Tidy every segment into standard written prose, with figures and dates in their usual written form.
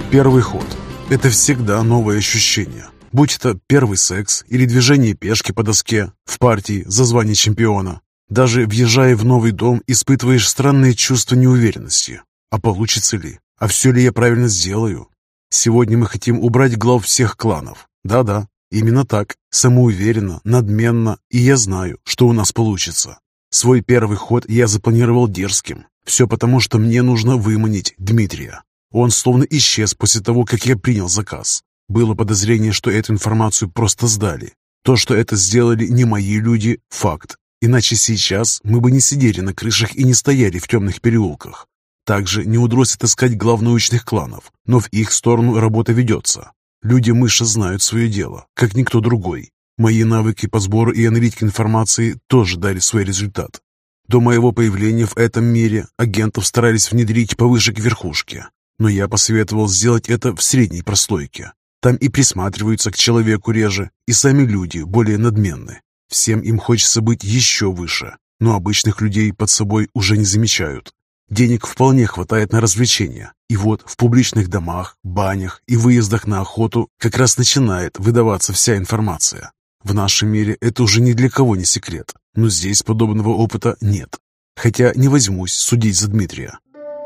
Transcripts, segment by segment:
Первый ход. Это всегда новое ощущение. Будь это первый секс или движение пешки по доске в партии за звание чемпиона. Даже въезжая в новый дом, испытываешь странное чувство неуверенности. А получится ли? А все ли я правильно сделаю? Сегодня мы хотим убрать глав всех кланов. Да-да, именно так. Самоуверенно, надменно. И я знаю, что у нас получится. Свой первый ход я запланировал дерзким. Все потому, что мне нужно выманить Дмитрия. Он словно исчез после того, как я принял заказ. Было подозрение, что эту информацию просто сдали. То, что это сделали не мои люди – факт. Иначе сейчас мы бы не сидели на крышах и не стояли в темных переулках. Также не удалось отыскать глав научных кланов, но в их сторону работа ведется. Люди-мыши знают свое дело, как никто другой. Мои навыки по сбору и аналитике информации тоже дали свой результат. До моего появления в этом мире агентов старались внедрить повыше к верхушке, но я посоветовал сделать это в средней прослойке. Там и присматриваются к человеку реже, и сами люди более надменны. Всем им хочется быть еще выше, но обычных людей под собой уже не замечают. Денег вполне хватает на развлечения, и вот в публичных домах, банях и выездах на охоту как раз начинает выдаваться вся информация. В нашем мире это уже ни для кого не секрет, но здесь подобного опыта нет. Хотя не возьмусь судить за Дмитрия.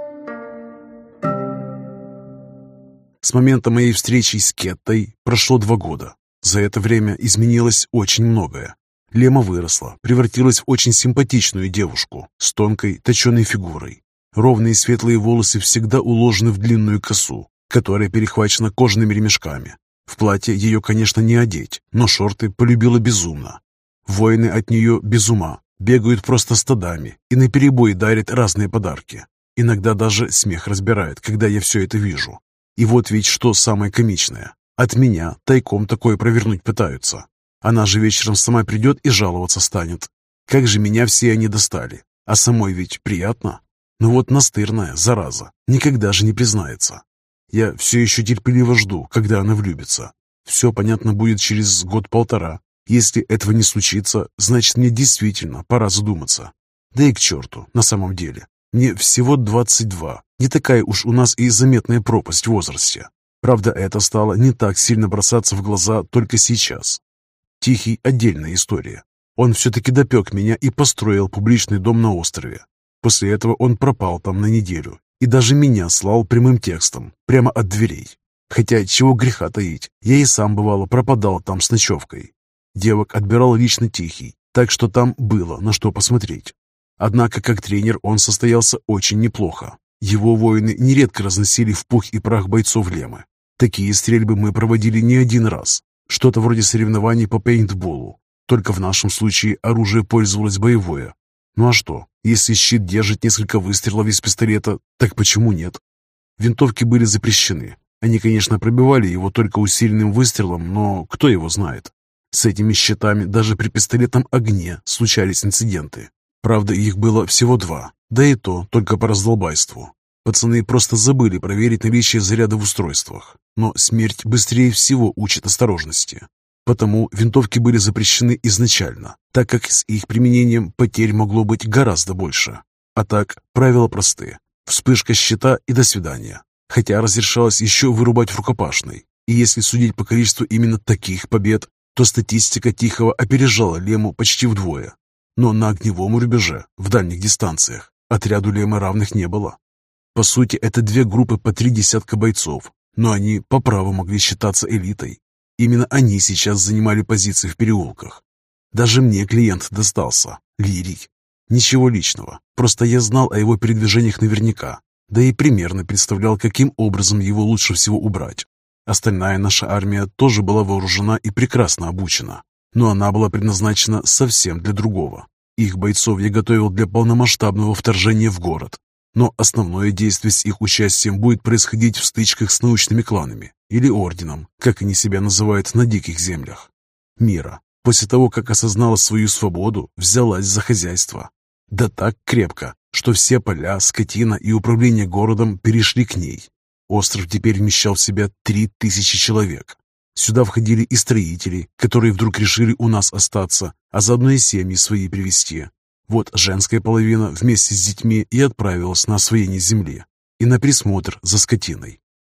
С момента моей встречи с Кеттой прошло 2 года. За это время изменилось очень многое. Лема выросла, превратилась в очень симпатичную девушку с тонкой, точеной фигурой. Ровные светлые волосы всегда уложены в длинную косу, которая перехвачена кожаными ремешками. В платье ее, конечно, не одеть, но шорты полюбила безумно. Воины от нее без ума, бегают просто стадами и наперебой дарят разные подарки. Иногда даже смех разбирает, когда я все это вижу. И вот ведь что самое комичное. От меня тайком такое провернуть пытаются. Она же вечером сама придет и жаловаться станет. Как же меня все они достали. А самой ведь приятно. Но вот настырная, зараза, никогда же не признается. Я все еще терпеливо жду, когда она влюбится. Все понятно будет через 1-1.5. Если этого не случится, значит мне действительно пора задуматься. Да и к черту, на самом деле. Мне всего 22. Не такая уж у нас и заметная пропасть в возрасте. Правда, это стало не так сильно бросаться в глаза только сейчас. Тихий – отдельная история. Он все-таки допек меня и построил публичный дом на острове. После этого он пропал там на неделю и даже меня слал прямым текстом, прямо от дверей. Хотя, чего греха таить, я и сам, бывало, пропадал там с ночевкой. Девок отбирал лично Тихий, так что там было на что посмотреть. Однако, как тренер, он состоялся очень неплохо. Его воины нередко разносили в пух и прах бойцов Лемы. Такие стрельбы мы проводили не один раз. Что-то вроде соревнований по пейнтболу. Только в нашем случае оружие пользовалось боевое. Ну а что, если щит держит несколько выстрелов из пистолета, так почему нет? Винтовки были запрещены. Они, конечно, пробивали его только усиленным выстрелом, но кто его знает? С этими щитами даже при пистолетном огне случались инциденты. Правда, их было всего 2, да и то только по раздолбайству. Пацаны просто забыли проверить наличие заряда в устройствах. Но смерть быстрее всего учит осторожности. Потому винтовки были запрещены изначально, так как с их применением потерь могло быть гораздо больше. А так, правила просты. Вспышка щита и до свидания. Хотя разрешалось еще вырубать в рукопашной. И если судить по количеству именно таких побед, то статистика Тихого опережала Лему почти вдвое. Но на огневом рубеже, в дальних дистанциях, отряду Лемы равных не было. По сути, это 2 группы по 3 десятка бойцов, но они по праву могли считаться элитой. Именно они сейчас занимали позиции в переулках. Даже мне клиент достался, Лирий. Ничего личного, просто я знал о его передвижениях наверняка, да и примерно представлял, каким образом его лучше всего убрать. Остальная наша армия тоже была вооружена и прекрасно обучена, но она была предназначена совсем для другого. Их бойцов я готовил для полномасштабного вторжения в город. Но основное действие с их участием будет происходить в стычках с научными кланами или орденом, как они себя называют на диких землях. Мира, после того, как осознала свою свободу, взялась за хозяйство. Да так крепко, что все поля, скотина и управление городом перешли к ней. Остров теперь вмещал в себя 3000 человек. Сюда входили и строители, которые вдруг решили у нас остаться, а заодно и семьи свои привезти. Вот женская половина вместе с детьми и отправилась на освоение земли и на присмотр за скотиной.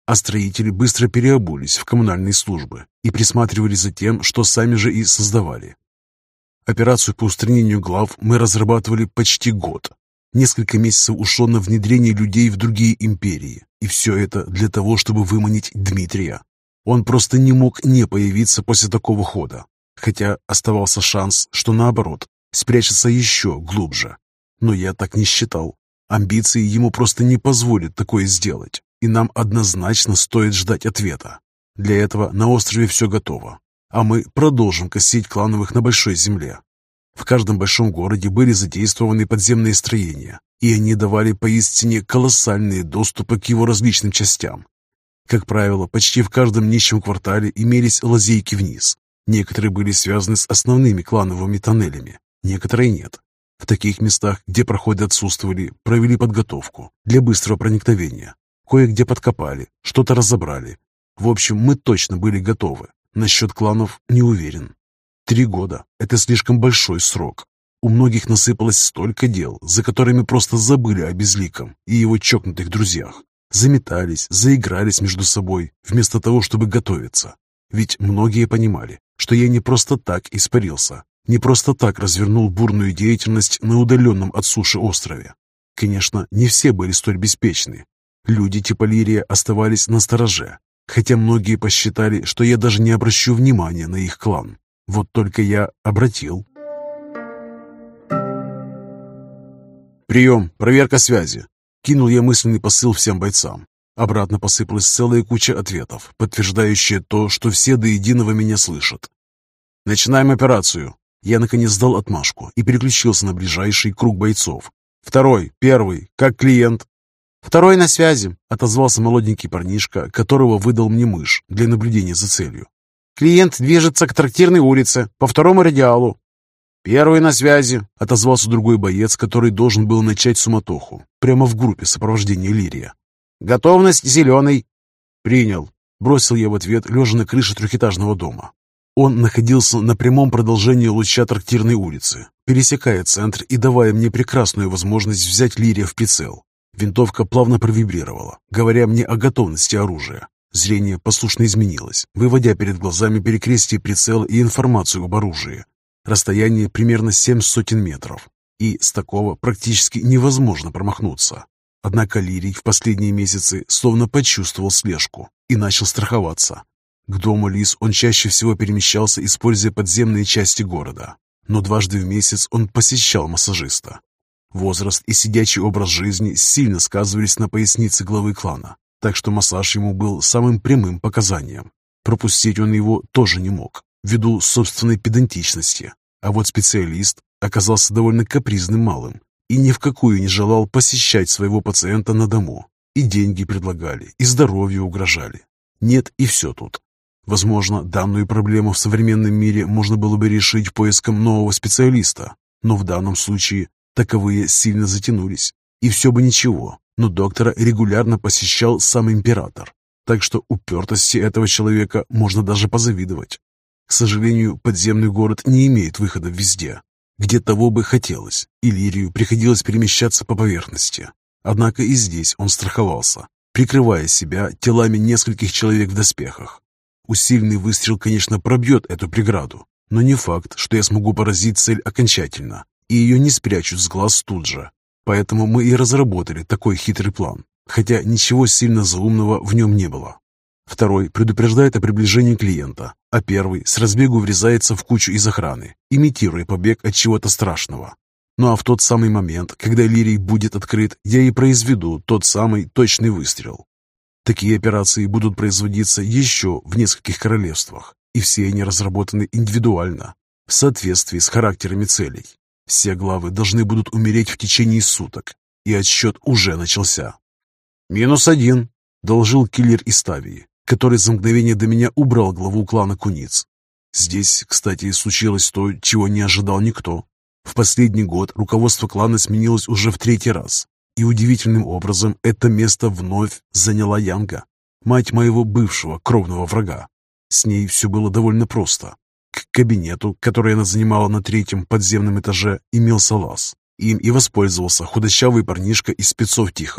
а строители быстро переобулись в коммунальные службы и присматривали за тем, что сами же и создавали. Операцию по устранению глав мы разрабатывали почти год. Несколько месяцев ушло на внедрение людей в другие империи, и все это для того, чтобы выманить Дмитрия. Он просто не мог не появиться после такого хода, хотя оставался шанс, что наоборот, спрячется еще глубже. Но я так не считал. Амбиции ему просто не позволят такое сделать, и нам однозначно стоит ждать ответа. Для этого на острове все готово, а мы продолжим косить клановых на Большой Земле. В каждом большом городе были задействованы подземные строения, и они давали поистине колоссальные доступы к его различным частям. Как правило, почти в каждом нищем квартале имелись лазейки вниз. Некоторые были связаны с основными клановыми тоннелями, некоторые нет. В таких местах, где проходы отсутствовали, провели подготовку для быстрого проникновения. Кое-где подкопали, что-то разобрали. В общем, мы точно были готовы. Насчет кланов не уверен. 3 года – это слишком большой срок. У многих насыпалось столько дел, за которыми просто забыли о Безликом и его чокнутых друзьях. Заметались, заигрались между собой, вместо того, чтобы готовиться. Ведь многие понимали, что я не просто так испарился, не просто так развернул бурную деятельность на удаленном от суши острове. Конечно, не все были столь беспечны. Люди типа Лирия оставались настороже, хотя многие посчитали, что я даже не обращу внимания на их клан. Вот только я обратил. «Прием, проверка связи!» Кинул я мысленный посыл всем бойцам. Обратно посыпалась целая куча ответов, подтверждающая то, что все до единого меня слышат. «Начинаем операцию!» Я наконец дал отмашку и переключился на ближайший круг бойцов. «Второй, первый, как клиент?» «Второй на связи», — отозвался молоденький парнишка, которого выдал мне мышь для наблюдения за целью. «Клиент движется к трактирной улице, по второму радиалу». «Первый на связи», — отозвался другой боец, который должен был начать суматоху, прямо в группе сопровождения Лирия. «Готовность зеленый». «Принял», — бросил я в ответ, лежа на крыше трехэтажного дома. Он находился на прямом продолжении луча трактирной улицы, пересекая центр и давая мне прекрасную возможность взять Лирия в прицел. Винтовка плавно провибрировала, говоря мне о готовности оружия. Зрение послушно изменилось, выводя перед глазами перекрестие прицела и информацию об оружии. Расстояние примерно 700 метров, и с такого практически невозможно промахнуться. Однако Лирий в последние месяцы словно почувствовал слежку и начал страховаться. К дому Лис он чаще всего перемещался, используя подземные части города, но дважды в месяц он посещал массажиста. Возраст и сидячий образ жизни сильно сказывались на пояснице главы клана, так что массаж ему был самым прямым показанием. Пропустить он его тоже не мог, ввиду собственной педантичности, а вот специалист оказался довольно капризным малым и ни в какую не желал посещать своего пациента на дому. И деньги предлагали, и здоровью угрожали. Нет, и все тут. Возможно, данную проблему в современном мире можно было бы решить поиском нового специалиста, но в данном случае таковые сильно затянулись. И все бы ничего, но доктора регулярно посещал сам император, так что упертости этого человека можно даже позавидовать. К сожалению, подземный город не имеет выхода везде, где того бы хотелось, и Лирию приходилось перемещаться по поверхности. Однако и здесь он страховался, прикрывая себя телами нескольких человек в доспехах. Усиленный выстрел, конечно, пробьет эту преграду, но не факт, что я смогу поразить цель окончательно, и ее не спрячут с глаз тут же. Поэтому мы и разработали такой хитрый план, хотя ничего сильно заумного в нем не было. Второй предупреждает о приближении клиента, а первый с разбегу врезается в кучу из охраны, имитируя побег от чего-то страшного. Ну а в тот самый момент, когда Лирий будет открыт, я и произведу тот самый точный выстрел. Такие операции будут производиться еще в нескольких королевствах, и все они разработаны индивидуально, в соответствии с характерами целей. Все главы должны будут умереть в течение суток, и отсчет уже начался. «-1», — доложил киллер из Тавии, который за мгновение до меня убрал главу клана Куниц. Здесь, кстати, случилось то, чего не ожидал никто. В последний год руководство клана сменилось уже в 3-й раз, и удивительным образом это место вновь заняла Янга, мать моего бывшего кровного врага. С ней все было довольно просто. К кабинету, который она занимала на 3-м подземном этаже, имелся лаз. Им и воспользовался худощавый парнишка из спецов Тихого.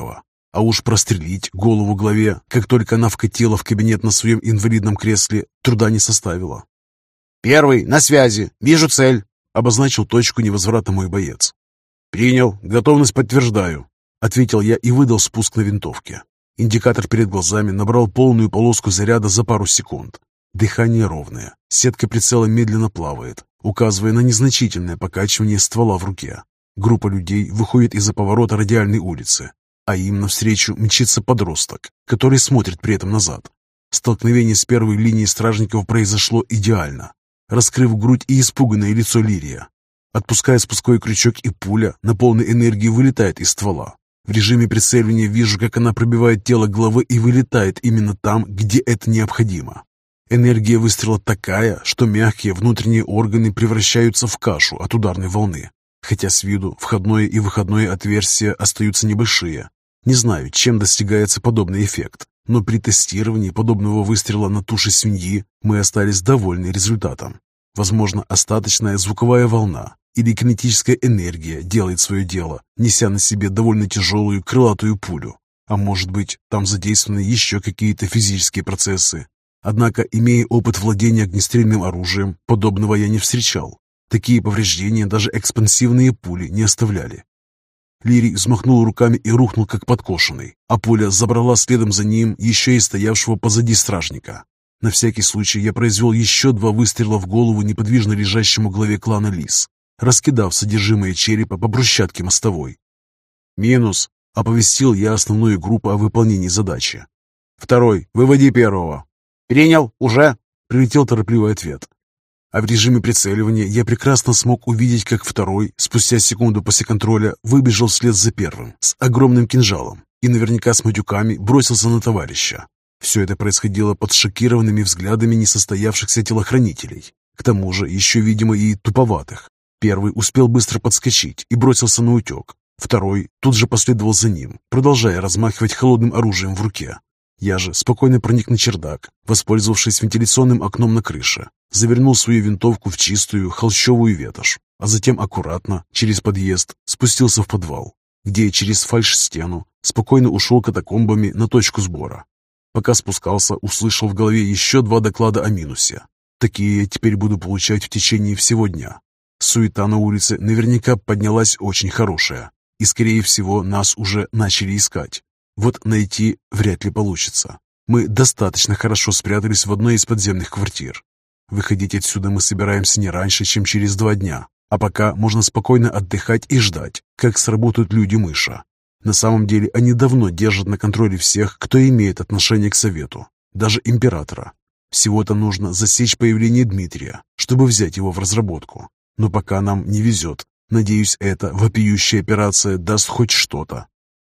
А уж прострелить голову главе, как только она вкатила в кабинет на своем инвалидном кресле, труда не составило. «Первый, на связи. Вижу цель», — обозначил точку невозврата мой боец. «Принял. Готовность подтверждаю», — ответил я и выдал спуск на винтовке. Индикатор перед глазами набрал полную полоску заряда за пару секунд. Дыхание ровное. Сетка прицела медленно плавает, указывая на незначительное покачивание ствола в руке. Группа людей выходит из-за поворота радиальной улицы, а им навстречу мчится подросток, который смотрит при этом назад. Столкновение с первой линией стражников произошло идеально. Раскрыв грудь и испуганное лицо Лирия, отпуская спусковой крючок, и пуля на полной энергии вылетает из ствола. В режиме прицеливания вижу, как она пробивает тело главы и вылетает именно там, где это необходимо. Энергия выстрела такая, что мягкие внутренние органы превращаются в кашу от ударной волны. Хотя с виду входное и выходное отверстия остаются небольшие. Не знаю, чем достигается подобный эффект, но при тестировании подобного выстрела на туше свиньи мы остались довольны результатом. Возможно, остаточная звуковая волна или кинетическая энергия делает свое дело, неся на себе довольно тяжелую крылатую пулю. А может быть, там задействованы еще какие-то физические процессы. Однако, имея опыт владения огнестрельным оружием, подобного я не встречал. Такие повреждения даже экспансивные пули не оставляли. Лирий взмахнул руками и рухнул как подкошенный, а пуля забрала следом за ним еще и стоявшего позади стражника. На всякий случай я произвел еще 2 выстрела в голову неподвижно лежащему главе клана Лис, раскидав содержимое черепа по брусчатке мостовой. «Минус», — оповестил я основную группу о выполнении задачи. «Второй, выводи первого». «Принял, уже», — прилетел торопливый ответ. А в режиме прицеливания я прекрасно смог увидеть, как второй, спустя секунду после контроля, выбежал вслед за первым с огромным кинжалом и наверняка с матюками бросился на товарища. Все это происходило под шокированными взглядами несостоявшихся телохранителей. К тому же еще, видимо, и туповатых. Первый успел быстро подскочить и бросился на утек. Второй тут же последовал за ним, продолжая размахивать холодным оружием в руке. Я же спокойно проник на чердак, воспользовавшись вентиляционным окном на крыше, завернул свою винтовку в чистую холщовую ветошь, а затем аккуратно, через подъезд, спустился в подвал, где через фальш-стену спокойно ушел катакомбами на точку сбора. Пока спускался, услышал в голове еще 2 доклада о минусе. Такие я теперь буду получать в течение всего дня. Суета на улице наверняка поднялась очень хорошая, и, скорее всего, нас уже начали искать. Вот найти вряд ли получится. Мы достаточно хорошо спрятались в одной из подземных квартир. Выходить отсюда мы собираемся не раньше, чем через 2 дня, а пока можно спокойно отдыхать и ждать, как сработают люди-мыша. На самом деле они давно держат на контроле всех, кто имеет отношение к Совету, даже императора. Всего-то нужно засечь появление Дмитрия, чтобы взять его в разработку. Но пока нам не везет. Надеюсь, эта вопиющая операция даст хоть что-то.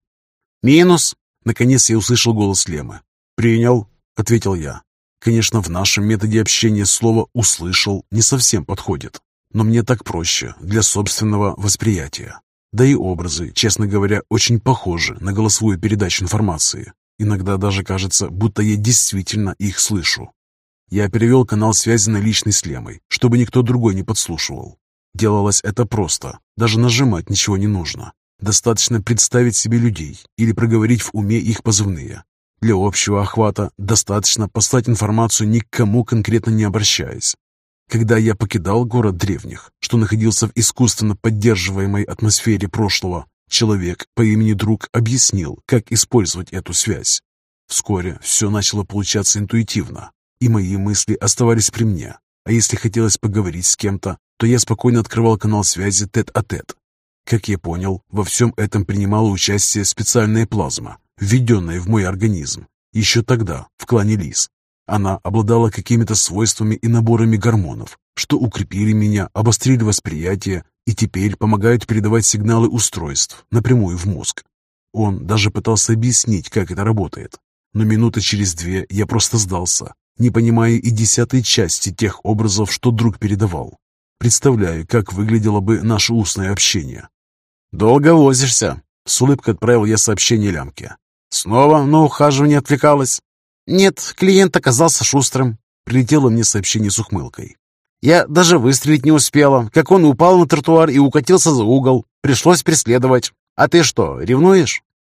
«Минус», наконец я услышал голос Лемы. «Принял», — ответил я. Конечно, в нашем методе общения слово «услышал» не совсем подходит, но мне так проще для собственного восприятия. Да и образы, честно говоря, очень похожи на голосовую передачу информации. Иногда даже кажется, будто я действительно их слышу. Я перевел канал связи на личный с Лемой, чтобы никто другой не подслушивал. Делалось это просто, даже нажимать ничего не нужно. Достаточно представить себе людей или проговорить в уме их позывные. Для общего охвата достаточно послать информацию, ни к кому конкретно не обращаясь. Когда я покидал город древних, что находился в искусственно поддерживаемой атмосфере прошлого, человек по имени Друг объяснил, как использовать эту связь. Вскоре все начало получаться интуитивно, и мои мысли оставались при мне. А если хотелось поговорить с кем-то, то я спокойно открывал канал связи тет-а-тет. Как я понял, во всем этом принимала участие специальная плазма, введенная в мой организм, еще тогда, в клане Лис. Она обладала какими-то свойствами и наборами гормонов, что укрепили меня, обострили восприятие и теперь помогают передавать сигналы устройств напрямую в мозг. Он даже пытался объяснить, как это работает. Но минуты через 2 я просто сдался, не понимая и 10-й части тех образов, что Друг передавал. Представляю, как выглядело бы наше устное общение. «Долго возишься?» — с улыбкой отправил я сообщение Лямке. «Снова на ухаживание отвлекалась?» «Нет, клиент оказался шустрым», — прилетело мне сообщение с ухмылкой. «Я даже выстрелить не успела, как он упал на тротуар и укатился за угол. Пришлось преследовать. А ты что, ревнуешь?»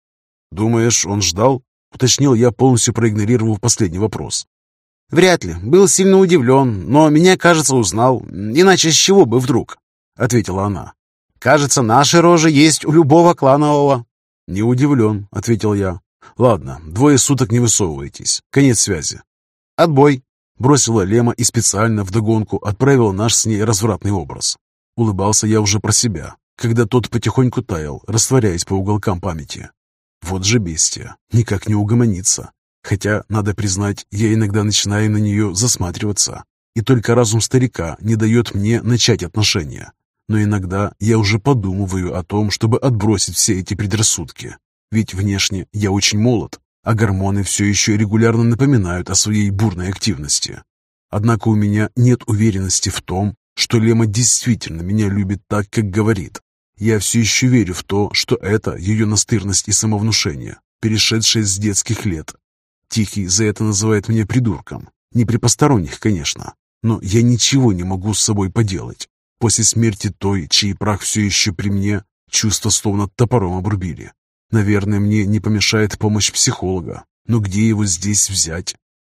«Думаешь, он ждал?» — уточнил я, полностью проигнорировав последний вопрос. «Вряд ли. Был сильно удивлен, но меня, кажется, узнал. Иначе с чего бы вдруг?» — ответила она. «Кажется, наши рожи есть у любого кланового». «Не удивлен», — ответил я. «Ладно, 2 суток не высовывайтесь. Конец связи». «Отбой», — бросила Лема и специально вдогонку отправила наш с ней развратный образ. Улыбался я уже про себя, когда тот потихоньку таял, растворяясь по уголкам памяти. Вот же бестия, никак не угомонится. Хотя, надо признать, я иногда начинаю на нее засматриваться, и только разум старика не дает мне начать отношения. Но иногда я уже подумываю о том, чтобы отбросить все эти предрассудки. Ведь внешне я очень молод, а гормоны все еще регулярно напоминают о своей бурной активности. Однако у меня нет уверенности в том, что Лема действительно меня любит так, как говорит. Я все еще верю в то, что это ее настырность и самовнушение, перешедшее с детских лет. Тихий за это называет меня придурком. Не при посторонних, конечно. Но я ничего не могу с собой поделать. После смерти той, чей прах все еще при мне, чувства словно топором обрубили. Наверное, мне не помешает помощь психолога. Но где его здесь взять?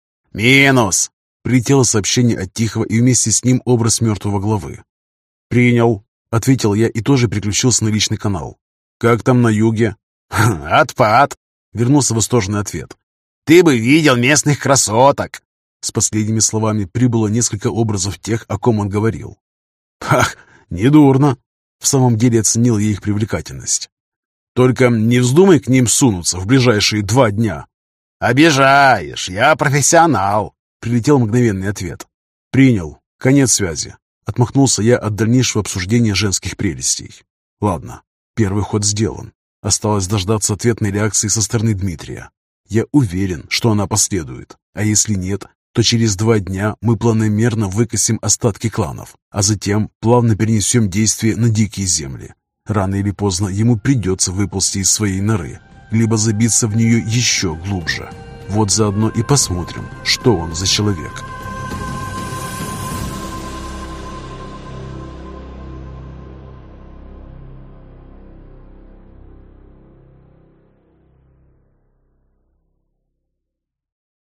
«Минус!» Прилетело сообщение от Тихого и вместе с ним образ мертвого главы. «Принял», — ответил я и тоже переключился на личный канал. «Как там на юге?» «Отпад!» — вернулся восторженный ответ. «Ты бы видел местных красоток!» С последними словами прибыло несколько образов тех, о ком он говорил. «Ах, недурно!» В самом деле оценил я их привлекательность. «Только не вздумай к ним сунуться в ближайшие 2 дня!» «Обижаешь, я профессионал!» Прилетел мгновенный ответ. «Принял. Конец связи». Отмахнулся я от дальнейшего обсуждения женских прелестей. Ладно, первый ход сделан. Осталось дождаться ответной реакции со стороны Дмитрия. Я уверен, что она последует. А если нет, то через 2 дня мы планомерно выкосим остатки кланов, а затем плавно перенесем действие на дикие земли. Рано или поздно ему придется выползти из своей норы, либо забиться в нее еще глубже. Вот заодно и посмотрим, что он за человек.